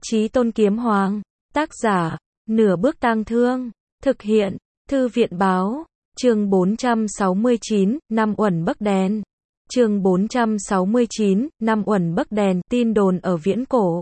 Chí Tôn Kiếm Hoàng. Tác giả, Nửa Bước Tang Thương. Thực hiện, Thư viện báo. Chương 469, năm Uẩn Bấc Đèn. Chương 469, năm Uẩn Bấc Đèn. Tin đồn ở viễn cổ.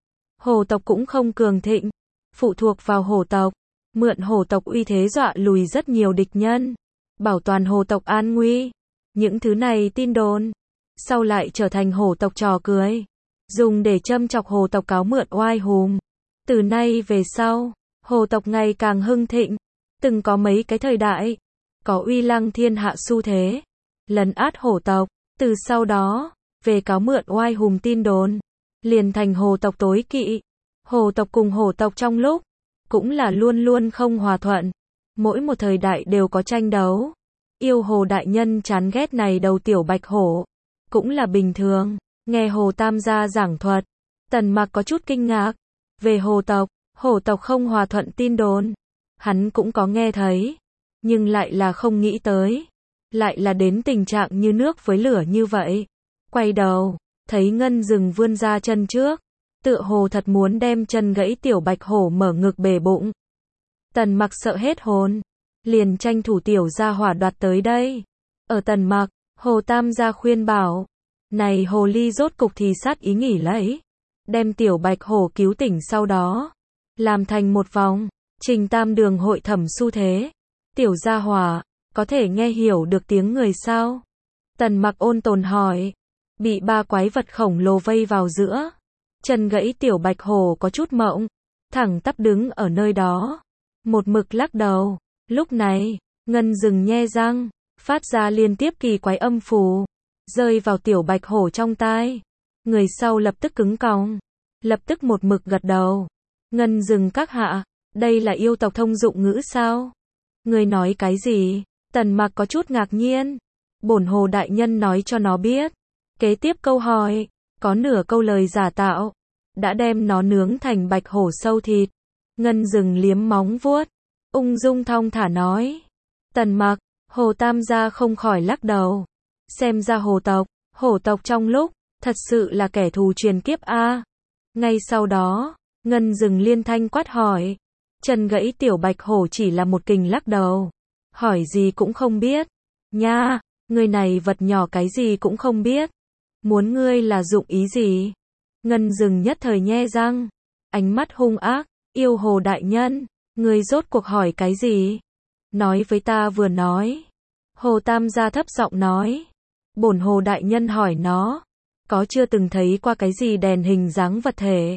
Hồ tộc cũng không cường thịnh, phụ thuộc vào hổ tộc, mượn hổ tộc uy thế dọa lùi rất nhiều địch nhân, bảo toàn hổ tộc an nguy. Những thứ này tin đồn, sau lại trở thành hổ tộc trò cười, dùng để châm chọc hổ tộc cáo mượn oai hùng. Từ nay về sau, hổ tộc ngày càng hưng thịnh, từng có mấy cái thời đại, có uy lăng thiên hạ xu thế, lấn át hổ tộc. Từ sau đó, về cáo mượn oai hùng tin đồn, liền thành hổ tộc tối kỵ. Hổ tộc cùng hổ tộc trong lúc, cũng là luôn luôn không hòa thuận. Mỗi một thời đại đều có tranh đấu. Yêu hồ đại nhân chán ghét này đầu tiểu bạch hổ, cũng là bình thường. Nghe Hồ Tam gia giảng thuật, Tần Mặc có chút kinh ngạc. Về hổ tộc không hòa thuận tin đồn, hắn cũng có nghe thấy, nhưng lại là không nghĩ tới, lại là đến tình trạng như nước với lửa như vậy. Quay đầu, thấy Ngân Dừng vươn ra chân trước, tựa hồ thật muốn đem chân gãy tiểu bạch hổ mở ngực bể bụng. Tần Mặc sợ hết hồn, liền tranh thủ tiểu gia hỏa đoạt tới đây. Ở Tần Mặc, Hồ Tam gia khuyên bảo, này hồ ly rốt cục thì sát ý nghỉ lấy, đem tiểu bạch hổ cứu tỉnh, sau đó làm thành một vòng, trình tam đường hội thẩm xu thế. Tiểu gia hỏa, có thể nghe hiểu được tiếng người sao? Tần Mặc ôn tồn hỏi. Bị ba quái vật khổng lồ vây vào giữa, chân gãy tiểu bạch hổ có chút mộng, thẳng tắp đứng ở nơi đó, một mực lắc đầu. Lúc này, Ngân Dừng nhe răng, phát ra liên tiếp kỳ quái âm phù, rơi vào tiểu bạch hổ trong tai. Người sau lập tức cứng còng, lập tức một mực gật đầu. Ngân Dừng các hạ, đây là yêu tộc thông dụng ngữ sao? Người nói cái gì? Tần Mặc có chút ngạc nhiên. Bổn hồ đại nhân nói cho nó biết. Kế tiếp câu hỏi, có nửa câu lời giả tạo, đã đem nó nướng thành bạch hổ sâu thịt. Ngân Dừng liếm móng vuốt, ung dung thong thả nói. Tần Mặc, Hồ Tam gia không khỏi lắc đầu. Xem ra hổ tộc trong lúc, thật sự là kẻ thù truyền kiếp a. Ngay sau đó, Ngân Dừng liên thanh quát hỏi. Chân gãy tiểu bạch hổ chỉ là một kình lắc đầu, hỏi gì cũng không biết. Nha, người này vật nhỏ cái gì cũng không biết. Muốn ngươi là dụng ý gì? Ngân Dừng nhất thời nhe răng, ánh mắt hung ác. Yêu hồ đại nhân, ngươi rốt cuộc hỏi cái gì? Nói với ta vừa nói. Hồ Tam gia thấp giọng nói. Bổn hồ đại nhân hỏi nó, có chưa từng thấy qua cái gì đèn hình dáng vật thể?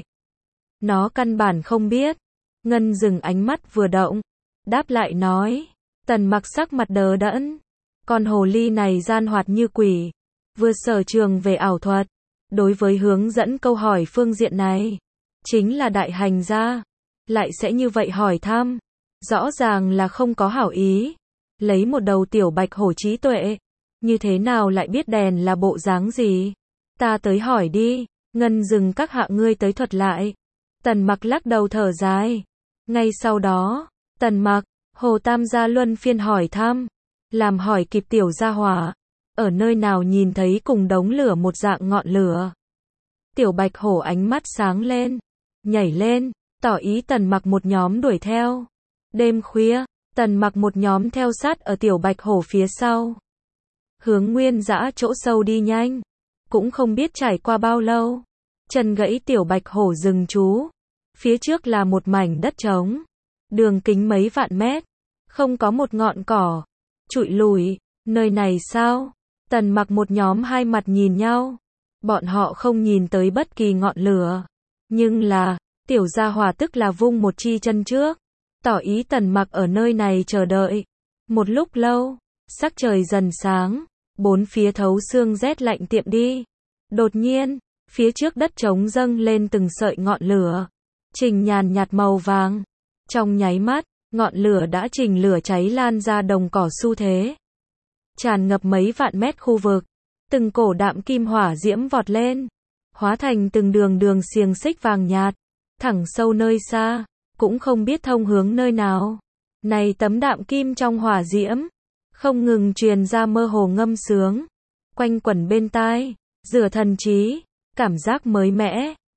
Nó căn bản không biết. Ngân Dừng ánh mắt vừa động, đáp lại nói. Tần Mặc sắc mặt đờ đẫn. Con hồ ly này gian hoạt như quỷ, vừa sở trường về ảo thuật, đối với hướng dẫn câu hỏi phương diện này, chính là đại hành gia, lại sẽ như vậy hỏi thăm, rõ ràng là không có hảo ý. Lấy một đầu tiểu bạch hổ trí tuệ, như thế nào lại biết đèn là bộ dáng gì? Ta tới hỏi đi. Ngân Dừng các hạ, ngươi tới thuật lại. Tần Mặc lắc đầu thở dài. Ngay sau đó, Tần Mặc, Hồ Tam gia luân phiên hỏi thăm, làm hỏi kịp tiểu gia hỏa, ở nơi nào nhìn thấy cùng đống lửa một dạng ngọn lửa. Tiểu bạch hổ ánh mắt sáng lên, nhảy lên, tỏ ý Tần Mặc một nhóm đuổi theo. Đêm khuya, Tần Mặc một nhóm theo sát ở tiểu bạch hổ phía sau, hướng nguyên dã chỗ sâu đi nhanh. Cũng không biết trải qua bao lâu, chân gãy tiểu bạch hổ dừng trú. Phía trước là một mảnh đất trống, đường kính mấy vạn mét, không có một ngọn cỏ, trụi lùi. Nơi này sao? Tần Mặc một nhóm hai mặt nhìn nhau. Bọn họ không nhìn tới bất kỳ ngọn lửa, nhưng là, tiểu gia hỏa tức là vung một chi chân trước, tỏ ý Tần Mặc ở nơi này chờ đợi. Một lúc lâu, sắc trời dần sáng, bốn phía thấu xương rét lạnh tiệm đi. Đột nhiên, phía trước đất trống dâng lên từng sợi ngọn lửa, trình nhàn nhạt màu vàng. Trong nháy mắt, ngọn lửa đã trình lửa cháy lan ra đồng cỏ xu thế, tràn ngập mấy vạn mét khu vực. Từng cổ đạm kim hỏa diễm vọt lên, hóa thành từng đường đường xiềng xích vàng nhạt, thẳng sâu nơi xa, cũng không biết thông hướng nơi nào. Này tấm đạm kim trong hỏa diễm, không ngừng truyền ra mơ hồ ngâm sướng, quanh quẩn bên tai, rửa thần trí, cảm giác mới mẻ,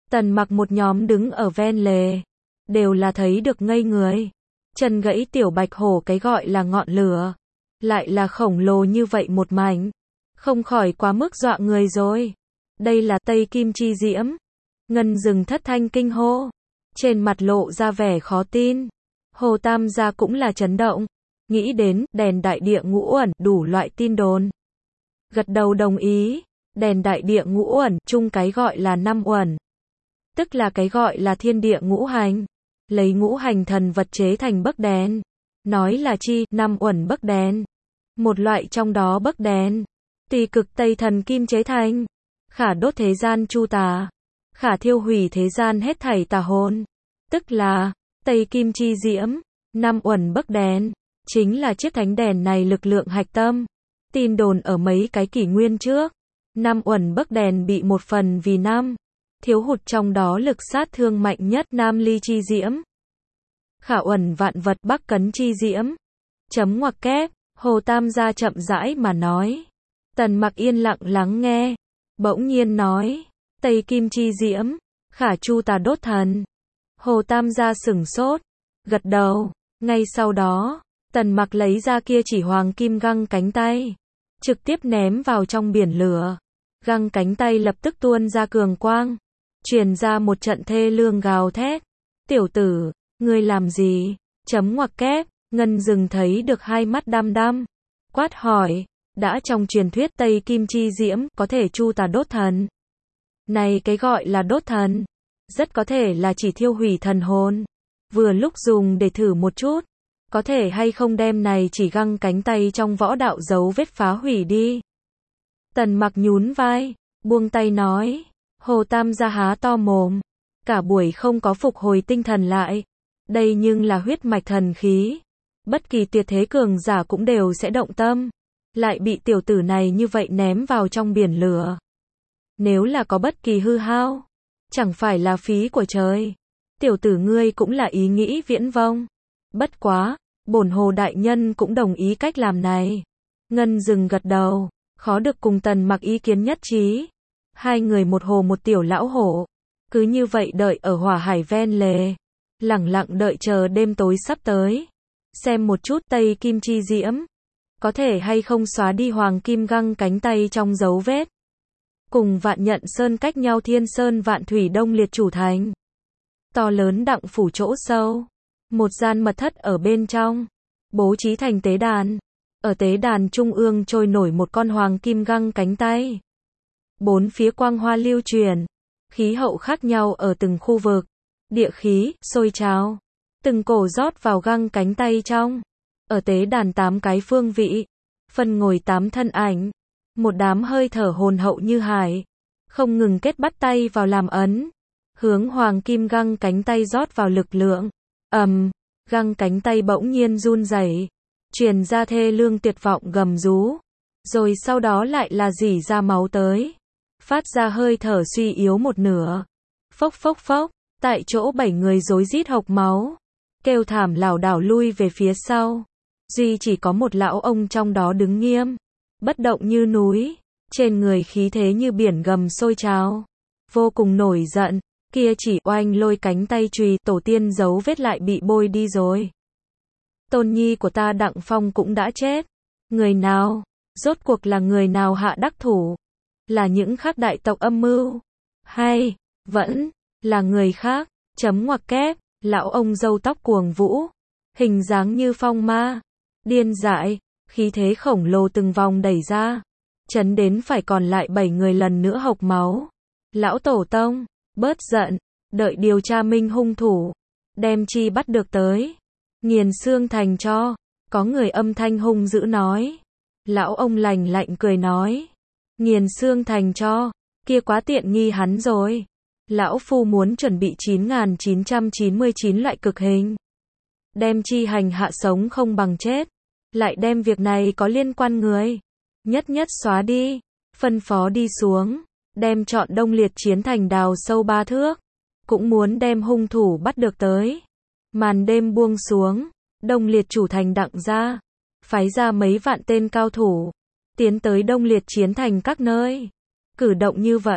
Tần Mặc một nhóm đứng ở ven lề, đều là thấy được ngây người. Chân gãy tiểu bạch hổ cái gọi là ngọn lửa, lại là khổng lồ như vậy một mảnh, không khỏi quá mức dọa người rồi. Đây là Tây Kim Chi Diễm. Ngân Dừng thất thanh kinh hô, trên mặt lộ ra vẻ khó tin. Hồ Tam gia cũng là chấn động, nghĩ đến đèn đại địa ngũ uẩn, đủ loại tin đồn. Gật đầu đồng ý, đèn đại địa ngũ uẩn, chung cái gọi là năm uẩn, tức là cái gọi là thiên địa ngũ hành, lấy ngũ hành thần vật chế thành bấc đèn. Nói là chi, năm uẩn bấc đèn. Một loại trong đó bấc đèn, tùy cực Tây thần kim chế thành, khả đốt thế gian chu tà, khả thiêu hủy thế gian hết thảy tà hồn, tức là Tây Kim Chi Diễm. Năm uẩn bấc đèn, chính là chiếc thánh đèn này lực lượng hạch tâm. Tin đồn ở mấy cái kỷ nguyên trước, năm uẩn bấc đèn bị một phần vì năm, thiếu hụt trong đó lực sát thương mạnh nhất Nam Ly Chi Diễm, khả uẩn vạn vật Bắc Cấn Chi Diễm. Chấm ngoặc kép, Hồ Tam gia chậm rãi mà nói. Tần Mặc yên lặng lắng nghe, bỗng nhiên nói, Tây Kim Chi Diễm, khả chu tà đốt thần. Hồ Tam gia sửng sốt, gật đầu. Ngay sau đó, Tần Mặc lấy ra kia chỉ hoàng kim găng cánh tay, trực tiếp ném vào trong biển lửa. Găng cánh tay lập tức tuôn ra cường quang, truyền ra một trận thê lương gào thét. Tiểu tử, ngươi làm gì? Chấm ngoặc kép, Ngân Dừng thấy được hai mắt đăm đăm, quát hỏi, đã trong truyền thuyết Tây Kim Chi Diễm có thể chu tà đốt thần. Này cái gọi là đốt thần, rất có thể là chỉ thiêu hủy thần hồn. Vừa lúc dùng để thử một chút, có thể hay không đem này chỉ găng cánh tay trong võ đạo dấu vết phá hủy đi. Tần Mặc nhún vai, buông tay nói. Hồ Tam gia há to mồm, cả buổi không có phục hồi tinh thần lại. Đây nhưng là huyết mạch thần khí, bất kỳ tuyệt thế cường giả cũng đều sẽ động tâm, lại bị tiểu tử này như vậy ném vào trong biển lửa. Nếu là có bất kỳ hư hao, chẳng phải là phí của trời. Tiểu tử ngươi cũng là ý nghĩ viễn vông. Bất quá, bổn Hồ đại nhân cũng đồng ý cách làm này. Ngân Dừng gật đầu, khó được cùng Tần Mặc ý kiến nhất trí. Hai người một hồ một tiểu lão hổ, cứ như vậy đợi ở hỏa hải ven lề, lẳng lặng đợi chờ đêm tối sắp tới. Xem một chút Tây Kim Chi Diễm, có thể hay không xóa đi hoàng kim găng cánh tay trong dấu vết. Cùng Vạn Nhận Sơn cách nhau thiên sơn vạn thủy đông liệt chủ thành. To lớn đặng phủ chỗ sâu, một gian mật thất ở bên trong, bố trí thành tế đàn. Ở tế đàn trung ương trôi nổi một con hoàng kim găng cánh tay. Bốn phía quang hoa lưu truyền, khí hậu khác nhau ở từng khu vực, địa khí sôi trào, từng cổ rót vào găng cánh tay trong. Ở tế đàn 8 cái phương vị, phân ngồi 8 thân ảnh, một đám hơi thở hồn hậu như hải, không ngừng kết bắt tay vào làm ấn, hướng hoàng kim găng cánh tay rót vào lực lượng. Găng cánh tay bỗng nhiên run rẩy, truyền ra thê lương tuyệt vọng gầm rú, rồi sau đó lại là rỉ ra máu tới, phát ra hơi thở suy yếu một nửa. Phốc phốc phốc, tại chỗ 7 người rối rít hộc máu, kêu thảm lảo đảo lui về phía sau. Duy chỉ có một lão ông trong đó đứng nghiêm, bất động như núi, trên người khí thế như biển gầm sôi trào, vô cùng nổi giận. Kia chỉ oanh lôi cánh tay chùy, tổ tiên dấu vết lại bị bôi đi rồi. Tôn nhi của ta Đặng Phong cũng đã chết. Người nào? Rốt cuộc là người nào hạ đắc thủ? Là những khác đại tộc âm mưu? Hay, vẫn, là người khác? Chấm ngoặc kép, lão ông râu tóc cuồng vũ, hình dáng như phong ma, điên dại, khí thế khổng lồ từng vòng đẩy ra, chấn đến phải còn lại 7 người lần nữa hộc máu. Lão tổ tông, bớt giận, đợi điều tra minh hung thủ, đem chi bắt được tới, nghiền xương thành cho. Có người âm thanh hung dữ nói. Lão ông lành lạnh cười nói, nghiền xương thành cho, kia quá tiện nghi hắn rồi. Lão phu muốn chuẩn bị 9.999 loại cực hình, đem chi hành hạ sống không bằng chết, lại đem việc này có liên quan người, nhất nhất xóa đi, phân phó đi xuống. Đem chọn Đông Liệt chiến thành đào sâu 3 thước, cũng muốn đem hung thủ bắt được tới. Màn đêm buông xuống, Đông Liệt chủ thành Đặng gia phái ra mấy vạn tên cao thủ, tiến tới Đông Liệt chiến thành các nơi. Cử động như vậy,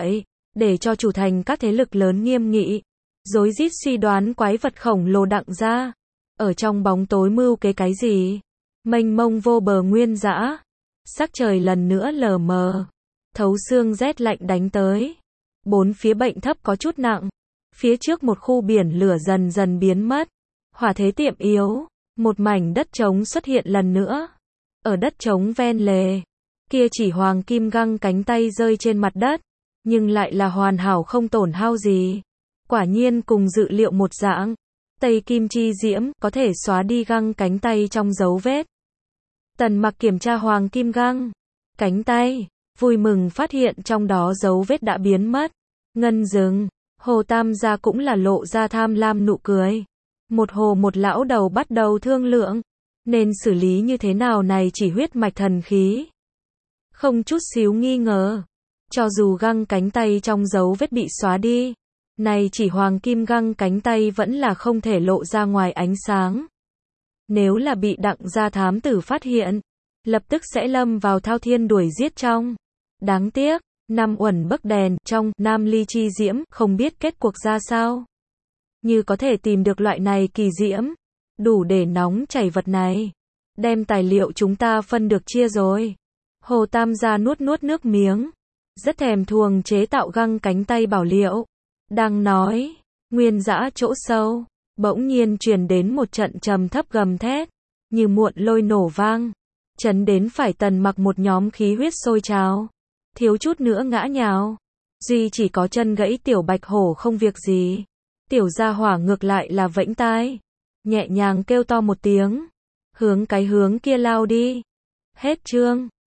để cho chủ thành các thế lực lớn nghiêm nghị, rối rít suy đoán quái vật khổng lồ Đặng gia ở trong bóng tối mưu kế cái gì. Mênh mông vô bờ nguyên dã, sắc trời lần nữa lờ mờ, thấu xương rét lạnh đánh tới. Bốn phía bệnh thấp có chút nặng, phía trước một khu biển lửa dần dần biến mất, hỏa thế tiệm yếu, một mảnh đất trống xuất hiện lần nữa. Ở đất trống ven lề, kia chỉ hoàng kim găng cánh tay rơi trên mặt đất, nhưng lại là hoàn hảo không tổn hao gì. Quả nhiên cùng dự liệu một dạng, Tây Kim Chi Diễm có thể xóa đi găng cánh tay trong dấu vết. Tần Mặc kiểm tra hoàng kim găng cánh tay, vui mừng phát hiện trong đó dấu vết đã biến mất. Ngân dừng, Hồ Tam gia cũng là lộ ra tham lam nụ cười. Một hồ một lão đầu bắt đầu thương lượng, nên xử lý như thế nào này chỉ huyết mạch thần khí. Không chút xíu nghi ngờ, cho dù găng cánh tay trong dấu vết bị xóa đi, này chỉ hoàng kim găng cánh tay vẫn là không thể lộ ra ngoài ánh sáng. Nếu là bị Đặng gia thám tử phát hiện, lập tức sẽ lâm vào thao thiên đuổi giết trong. Đáng tiếc, Nam Uẩn Bấc Đèn trong Nam Ly Chi Diễm không biết kết cuộc ra sao. Như có thể tìm được loại này kỳ diễm, đủ để nóng chảy vật này, đem tài liệu chúng ta phân được chia rồi. Hồ Tam gia nuốt nuốt nước miếng, rất thèm thuồng chế tạo găng cánh tay bảo liệu. Đang nói, nguyên dã chỗ sâu, bỗng nhiên truyền đến một trận trầm thấp gầm thét, như muộn lôi nổ vang, chấn đến phải Tần Mặc một nhóm khí huyết sôi trào, thiếu chút nữa ngã nhào. Duy chỉ có chân gãy tiểu bạch hổ không việc gì, tiểu gia hỏa ngược lại là vẫy tai, nhẹ nhàng kêu to một tiếng, hướng cái hướng kia lao đi. Hết chương.